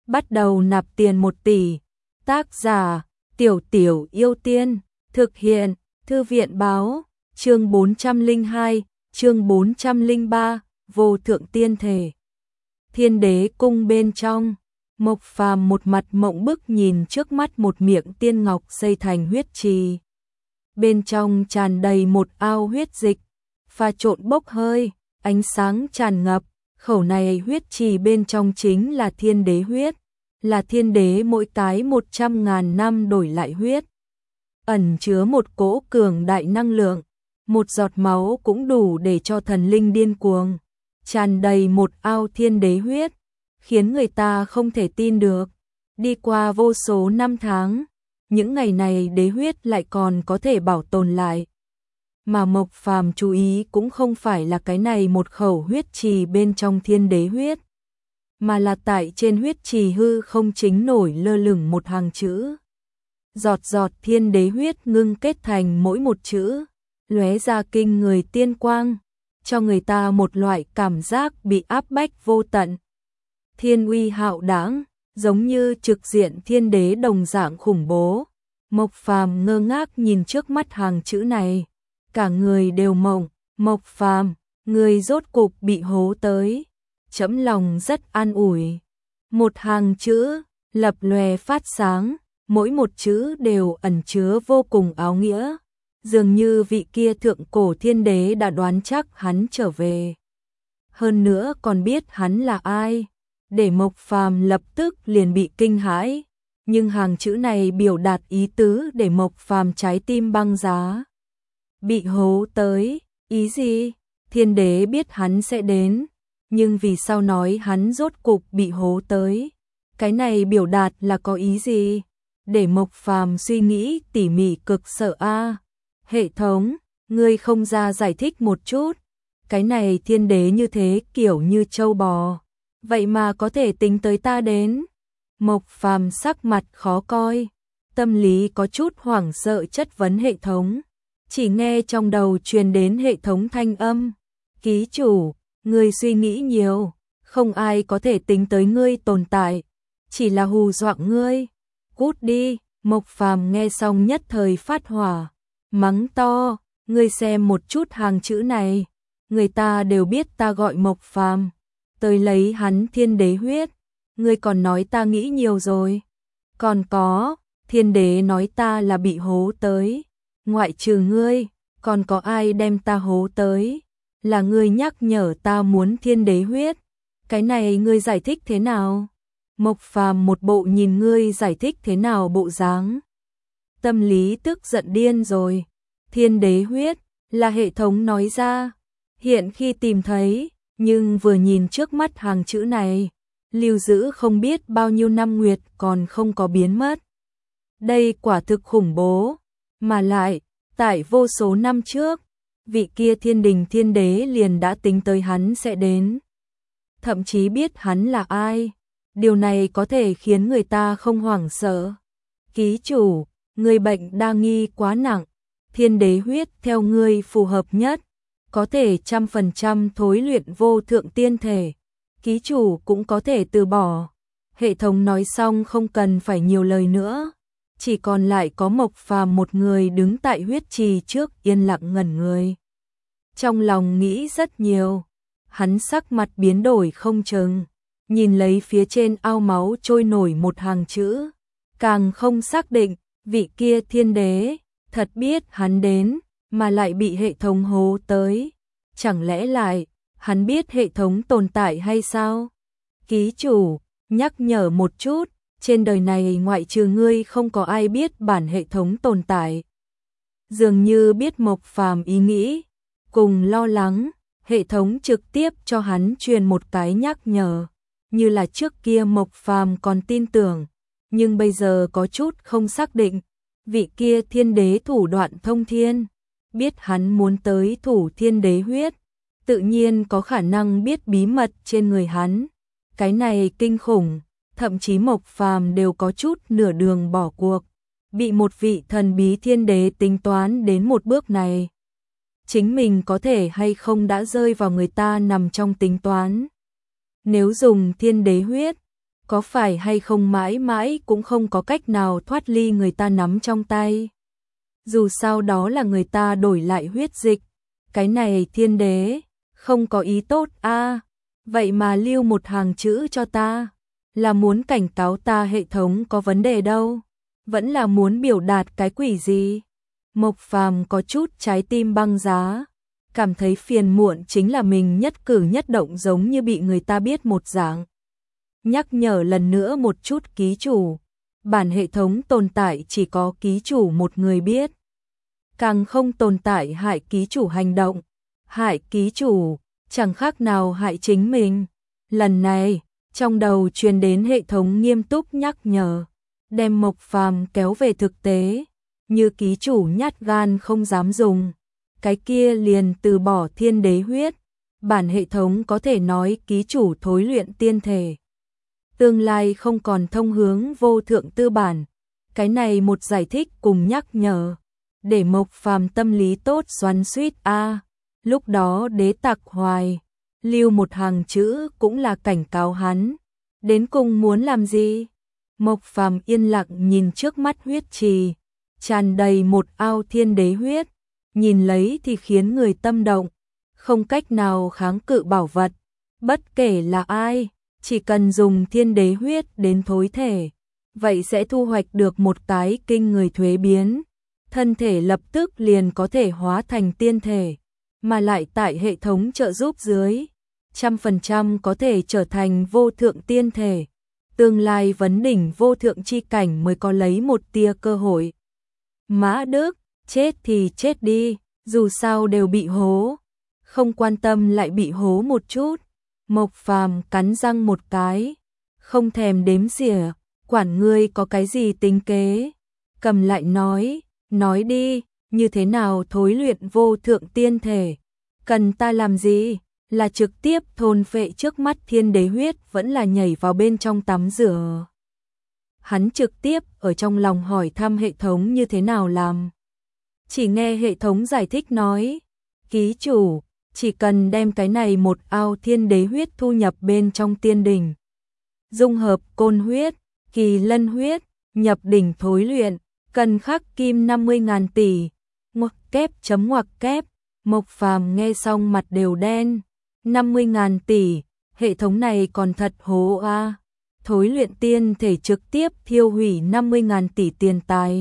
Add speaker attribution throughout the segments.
Speaker 1: bắt đầu nạp tiền 1 tỷ. Tác giả, Tiểu Tiểu Yêu Tiên, thực hiện, Thư viện báo, chương 402, chương 403, vô thượng tiên thể. Thiên đế cung bên trong, Mộc Phàm một mặt mộng bức nhìn trước mắt một miệng tiên ngọc xây thành huyết trì. Bên trong tràn đầy một ao huyết dịch, pha trộn bốc hơi, ánh sáng tràn ngập, khẩu này huyết trì bên trong chính là thiên đế huyết, là thiên đế mỗi cái 100.000 năm đổi lại huyết. Ẩn chứa một cỗ cường đại năng lượng, một giọt máu cũng đủ để cho thần linh điên cuồng, tràn đầy một ao thiên đế huyết, khiến người ta không thể tin được. Đi qua vô số năm tháng, những ngày này đế huyết lại còn có thể bảo tồn lại. Mà Mộc Phàm chú ý cũng không phải là cái này một khẩu huyết trì bên trong thiên đế huyết, mà là tại trên huyết trì hư không chính nổi lơ lửng một hàng chữ. Giọt giọt thiên đế huyết ngưng kết thành mỗi một chữ, lóe ra kinh người tiên quang, cho người ta một loại cảm giác bị áp bách vô tận. Thiên uy hạo đãng, giống như trực diện thiên đế đồng dạng khủng bố. Mộc Phàm ngơ ngác nhìn trước mắt hàng chữ này, cả người đều mộng. Mộc Phàm, người rốt cục bị hố tới. Chấm lòng rất an ủi. Một hàng chữ, lập lòe phát sáng, mỗi một chữ đều ẩn chứa vô cùng áo nghĩa. Dường như vị kia thượng cổ thiên đế đã đoán chắc hắn trở về. Hơn nữa còn biết hắn là ai, để Mộc Phàm lập tức liền bị kinh hãi. Nhưng hàng chữ này biểu đạt ý tứ để Mộc Phàm trái tim băng giá. Bị hố tới, ý gì? Thiên đế biết hắn sẽ đến, nhưng vì sao nói hắn rốt cục bị hố tới? Cái này biểu đạt là có ý gì? Để Mộc Phàm suy nghĩ tỉ mỉ cực sợ a. Hệ thống, ngươi không ra giải thích một chút. Cái này thiên đế như thế kiểu như trâu bò, vậy mà có thể tính tới ta đến. Mộc Phàm sắc mặt khó coi, tâm lý có chút hoảng sợ chất vấn hệ thống. Chỉ nghe trong đầu truyền đến hệ thống thanh âm. Ký chủ, ngươi suy nghĩ nhiều, không ai có thể tính tới ngươi tồn tại, chỉ là hù dọa ngươi. Cút đi. Mộc Phàm nghe xong nhất thời phát hỏa, mắng to, ngươi xem một chút hàng chữ này, người ta đều biết ta gọi Mộc Phàm, tới lấy hắn thiên đế huyết, ngươi còn nói ta nghĩ nhiều rồi. Còn có, thiên đế nói ta là bị hố tới, ngoại trừ ngươi, còn có ai đem ta hố tới? Là ngươi nhắc nhở ta muốn thiên đế huyết, cái này ngươi giải thích thế nào? Mộc Phàm một bộ nhìn ngươi giải thích thế nào bộ dáng. Tâm lý tức giận điên rồi. Thiên đế huyết là hệ thống nói ra, hiện khi tìm thấy, nhưng vừa nhìn trước mắt hàng chữ này, lưu giữ không biết bao nhiêu năm nguyệt còn không có biến mất. Đây quả thực khủng bố, mà lại, tại vô số năm trước, vị kia thiên đình thiên đế liền đã tính tới hắn sẽ đến. Thậm chí biết hắn là ai. Điều này có thể khiến người ta không hoảng sợ. Ký chủ, người bệnh đa nghi quá nặng, thiên đế huyết theo ngươi phù hợp nhất, có thể 100% thối luyện vô thượng tiên thể. Ký chủ cũng có thể từ bỏ. Hệ thống nói xong không cần phải nhiều lời nữa, chỉ còn lại có Mộc Phàm một người đứng tại huyết trì trước yên lặng ngẩn người. Trong lòng nghĩ rất nhiều, hắn sắc mặt biến đổi không chừng. Nhìn lấy phía trên ao máu trôi nổi một hàng chữ, càng không xác định vị kia thiên đế thật biết hắn đến mà lại bị hệ thống hố tới. Chẳng lẽ lại hắn biết hệ thống tồn tại hay sao? Ký chủ, nhắc nhở một chút, trên đời này ngoại trừ ngươi không có ai biết bản hệ thống tồn tại. Dường như biết Mộc Phàm ý nghĩ, cùng lo lắng, hệ thống trực tiếp cho hắn truyền một cái nhắc nhở. Như là trước kia Mộc Phàm còn tin tưởng, nhưng bây giờ có chút không xác định. Vị kia thiên đế thủ đoạn thông thiên, biết hắn muốn tới thủ thiên đế huyết, tự nhiên có khả năng biết bí mật trên người hắn. Cái này kinh khủng, thậm chí Mộc Phàm đều có chút nửa đường bỏ cuộc, bị một vị thần bí thiên đế tính toán đến một bước này. Chính mình có thể hay không đã rơi vào người ta nằm trong tính toán. Nếu dùng thiên đế huyết, có phải hay không mãi mãi cũng không có cách nào thoát ly người ta nắm trong tay. Dù sao đó là người ta đổi lại huyết dịch, cái này thiên đế, không có ý tốt a. Vậy mà lưu một hàng chữ cho ta, là muốn cảnh cáo ta hệ thống có vấn đề đâu, vẫn là muốn biểu đạt cái quỷ gì. Mộc Phàm có chút trái tim băng giá, cảm thấy phiền muộn chính là mình nhất cử nhất động giống như bị người ta biết một dạng. Nhắc nhở lần nữa một chút ký chủ, bản hệ thống tồn tại chỉ có ký chủ một người biết. Càng không tồn tại hại ký chủ hành động, hại ký chủ, chẳng khác nào hại chính mình. Lần này, trong đầu truyền đến hệ thống nghiêm túc nhắc nhở, đem Mộc Phàm kéo về thực tế, như ký chủ nhát gan không dám dùng, cái kia liền từ bỏ thiên đế huyết, bản hệ thống có thể nói ký chủ thối luyện tiên thể. Tương lai không còn thông hướng vô thượng tư bản, cái này một giải thích cùng nhắc nhở, để Mộc Phàm tâm lý tốt xoắn xuýt a. Lúc đó đế tặc hoài, lưu một hàng chữ cũng là cảnh cáo hắn, đến cùng muốn làm gì? Mộc Phàm yên lặng nhìn trước mắt huyết trì, tràn đầy một ao thiên đế huyết, nhìn lấy thì khiến người tâm động, không cách nào kháng cự bảo vật, bất kể là ai, chỉ cần dùng thiên đế huyết đến thối thể, vậy sẽ thu hoạch được một cái kinh người thuế biến, thân thể lập tức liền có thể hóa thành tiên thể, mà lại tại hệ thống trợ giúp dưới, 100% có thể trở thành vô thượng tiên thể. Tương lai vấn đỉnh vô thượng chi cảnh mới có lấy một tia cơ hội. Mã Đức, chết thì chết đi, dù sao đều bị hố, không quan tâm lại bị hố một chút. Mộc Phàm cắn răng một cái, không thèm đếm xỉa, quản ngươi có cái gì tính kế. Cầm lại nói đi, như thế nào thối luyện vô thượng tiên thể, cần ta làm gì? Là trực tiếp thôn phệ trước mắt thiên đế huyết vẫn là nhảy vào bên trong tắm rửa. Hắn trực tiếp ở trong lòng hỏi thăm hệ thống như thế nào làm. Chỉ nghe hệ thống giải thích nói, ký chủ, chỉ cần đem cái này một ao thiên đế huyết thu nhập bên trong tiên đỉnh. Dung hợp côn huyết, kỳ lân huyết, nhập đỉnh thối luyện, cần khắc kim 50.000 tỷ. Ngoặc kép chấm ngoặc kép, Mộc Phàm nghe xong mặt đều đen. 50.000 tỷ, hệ thống này còn thật hố a. Thối luyện tiên thể trực tiếp thiêu hủy 50.000 tỷ tiền tài.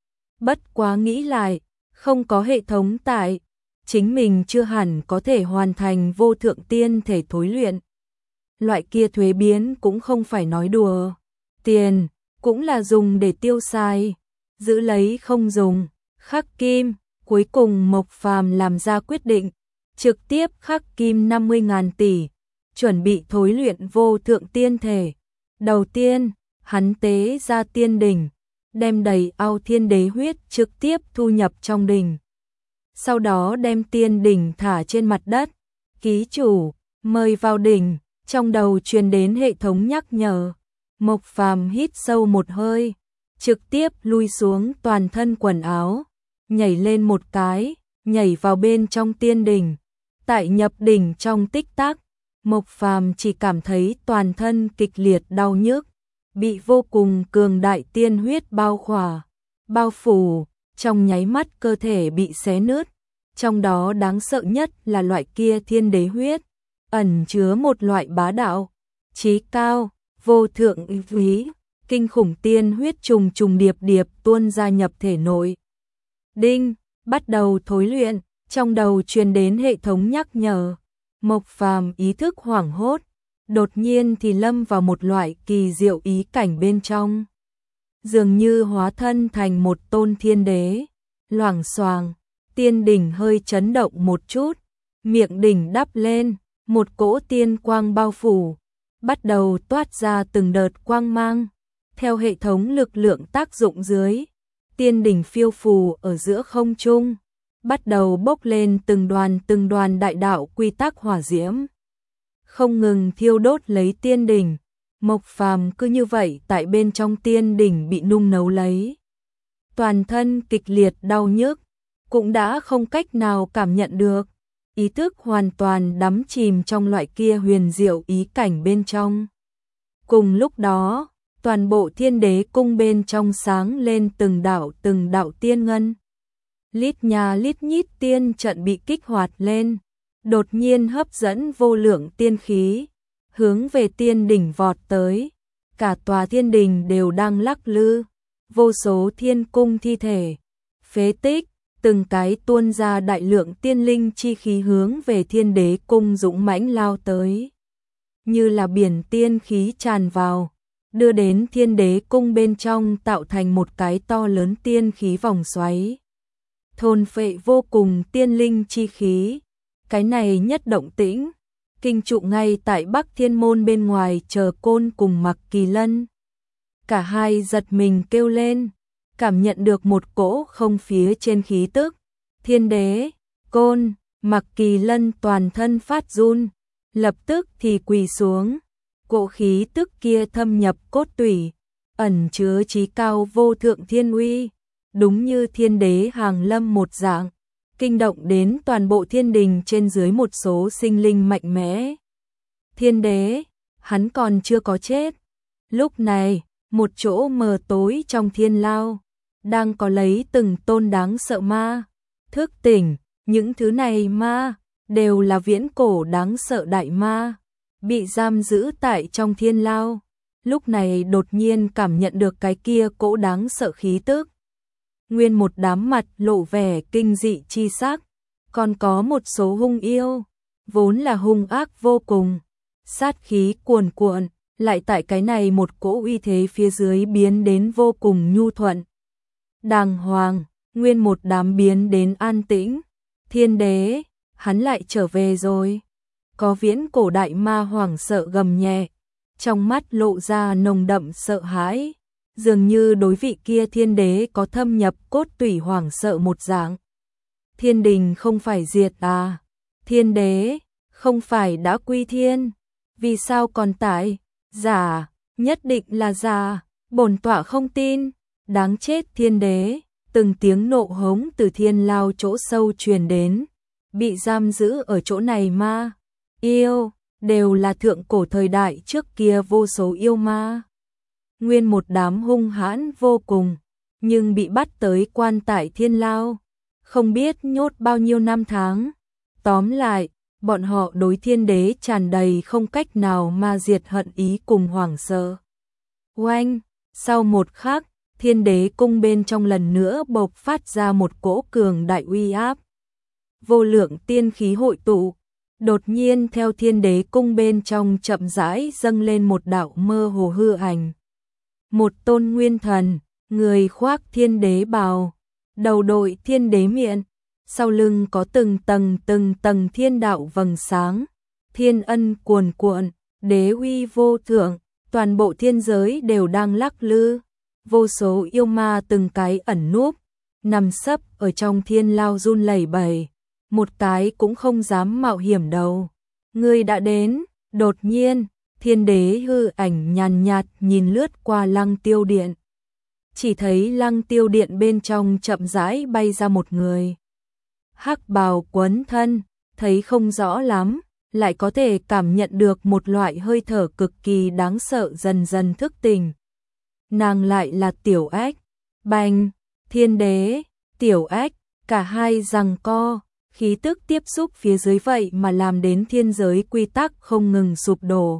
Speaker 1: Bất quá nghĩ lại, không có hệ thống tại, chính mình chưa hẳn có thể hoàn thành vô thượng tiên thể thối luyện. Loại kia thuế biến cũng không phải nói đùa, tiền cũng là dùng để tiêu xài, giữ lấy không dùng, khắc kim, cuối cùng Mộc Phàm làm ra quyết định. Trực tiếp khắc kim 50.000 tỷ, chuẩn bị thối luyện vô thượng tiên thể. Đầu tiên, hắn tế ra tiên đỉnh, đem đầy ao thiên đế huyết trực tiếp thu nhập trong đỉnh. Sau đó đem tiên đỉnh thả trên mặt đất. Ký chủ, mời vào đỉnh, trong đầu truyền đến hệ thống nhắc nhở. Mộc Phàm hít sâu một hơi, trực tiếp lui xuống toàn thân quần áo, nhảy lên một cái, nhảy vào bên trong tiên đỉnh. Tại nhập đỉnh trong tích tắc, Mộc Phàm chỉ cảm thấy toàn thân kịch liệt đau nhức, bị vô cùng cường đại tiên huyết bao khỏa, bao phủ, trong nháy mắt cơ thể bị xé nứt. Trong đó đáng sợ nhất là loại kia thiên đế huyết, ẩn chứa một loại bá đạo, chí cao, vô thượng uy quý, kinh khủng tiên huyết trùng trùng điệp điệp tuôn ra nhập thể nội. Đinh, bắt đầu thối luyện. Trong đầu truyền đến hệ thống nhắc nhở, Mộc Phàm ý thức hoảng hốt, đột nhiên thì lâm vào một loại kỳ diệu ý cảnh bên trong. Dường như hóa thân thành một tôn thiên đế, loảng xoảng, tiên đỉnh hơi chấn động một chút, miệng đỉnh đắp lên, một cỗ tiên quang bao phủ, bắt đầu toát ra từng đợt quang mang. Theo hệ thống lực lượng tác dụng dưới, tiên đỉnh phiêu phù ở giữa không trung, bắt đầu bốc lên từng đoàn đại đạo quy tắc hỏa diễm, không ngừng thiêu đốt lấy tiên đỉnh. Mộc Phàm cứ như vậy tại bên trong tiên đỉnh bị nung nấu lấy, toàn thân kịch liệt đau nhức, cũng đã không cách nào cảm nhận được, ý thức hoàn toàn đắm chìm trong loại kia huyền diệu ý cảnh bên trong. Cùng lúc đó, toàn bộ Thiên Đế cung bên trong sáng lên từng đạo tiên ngân. Lít nhà lít nhít tiên trận bị kích hoạt lên, đột nhiên hấp dẫn vô lượng tiên khí, hướng về tiên đỉnh vọt tới. Cả tòa thiên đình đều đang lắc lư, vô số thiên cung thi thể, phế tích, từng cái tuôn ra đại lượng tiên linh chi khí hướng về Thiên Đế cung dũng mãnh lao tới. Như là biển tiên khí tràn vào, đưa đến Thiên Đế cung bên trong tạo thành một cái to lớn tiên khí vòng xoáy. Thôn phệ vô cùng tiên linh chi khí, cái này nhất động tĩnh, kinh trụ ngay tại Bắc Thiên môn bên ngoài chờ Côn cùng Mặc Kỳ Lân. Cả hai giật mình kêu lên, cảm nhận được một cỗ không phía trên khí tức. Thiên Đế, Côn, Mặc Kỳ Lân toàn thân phát run, lập tức thì quỳ xuống. Cỗ khí tức kia thâm nhập cốt tủy, ẩn chứa chí cao vô thượng thiên uy, đúng như Thiên Đế hàng lâm một dạng, kinh động đến toàn bộ thiên đình trên dưới một số sinh linh mạnh mẽ. Thiên Đế, hắn còn chưa có chết. Lúc này, một chỗ mờ tối trong thiên lao, đang có lấy từng tôn đáng sợ ma. Thức tỉnh, những thứ này ma, đều là viễn cổ đáng sợ đại ma, bị giam giữ tại trong thiên lao. Lúc này đột nhiên cảm nhận được cái kia cỗ đáng sợ khí tức. Nguyên một đám mặt lộ vẻ kinh dị chi sắc, còn có một số hung yêu, vốn là hung ác vô cùng, sát khí cuồn cuộn, lại tại cái này một cỗ uy thế phía dưới biến đến vô cùng nhu thuận. Đàng hoàng, nguyên một đám biến đến an tĩnh. Thiên Đế, hắn lại trở về rồi. Có viễn cổ đại ma hoảng sợ gầm nhẹ, trong mắt lộ ra nồng đậm sợ hãi, dường như đối vị kia Thiên Đế có thâm nhập cốt tủy hoảng sợ một dạng. Thiên đình không phải diệt à? Thiên Đế, không phải đã quy thiên? Vì sao còn tại? Giả, nhất định là giả, bổn tọa không tin. Đáng chết Thiên Đế, từng tiếng nộ hống từ thiên lao chỗ sâu truyền đến. Bị giam giữ ở chỗ này ma, yêu, đều là thượng cổ thời đại trước kia vô số yêu ma. Nguyên một đám hung hãn vô cùng, nhưng bị bắt tới quan tại thiên lao, không biết nhốt bao nhiêu năm tháng. Tóm lại, bọn họ đối Thiên Đế tràn đầy không cách nào mà diệt hận ý cùng hoảng sợ. Oanh, sau một khắc, Thiên Đế cung bên trong lần nữa bộc phát ra một cỗ cường đại uy áp. Vô lượng tiên khí hội tụ, đột nhiên theo Thiên Đế cung bên trong chậm rãi dâng lên một đạo mơ hồ hư ảnh. Một tôn nguyên thần, người khoác Thiên Đế bào, đầu đội Thiên Đế miện, sau lưng có từng tầng thiên đạo vầng sáng, thiên ân cuồn cuộn, đế uy vô thượng, toàn bộ thiên giới đều đang lắc lư. Vô số yêu ma từng cái ẩn núp, nằm sấp ở trong thiên lao run lẩy bẩy, một cái cũng không dám mạo hiểm đâu. Người đã đến, đột nhiên, Thiên Đế hư ảnh nhàn nhạt nhìn lướt qua Lăng Tiêu Điện. Chỉ thấy Lăng Tiêu Điện bên trong chậm rãi bay ra một người. Hắc bào quấn thân, thấy không rõ lắm, lại có thể cảm nhận được một loại hơi thở cực kỳ đáng sợ dần dần thức tỉnh. Nàng lại là Tiểu Ách. Bành, Thiên Đế, Tiểu Ách, cả hai giằng co, khí tức tiếp xúc phía dưới vậy mà làm đến thiên giới quy tắc không ngừng sụp đổ.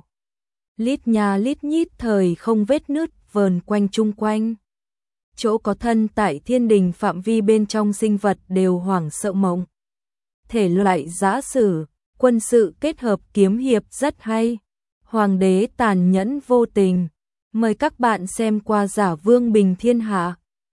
Speaker 1: Lít nhà lít nhít thời không vết nứt vờn quanh chung quanh. Chỗ có thân tại thiên đình phạm vi bên trong sinh vật đều hoảng sợ mộng. Thể loại giã sử, quân sự kết hợp kiếm hiệp rất hay. Hoàng đế tàn nhẫn vô tình. Mời các bạn xem qua Giả Vương Bình Thiên Hạ.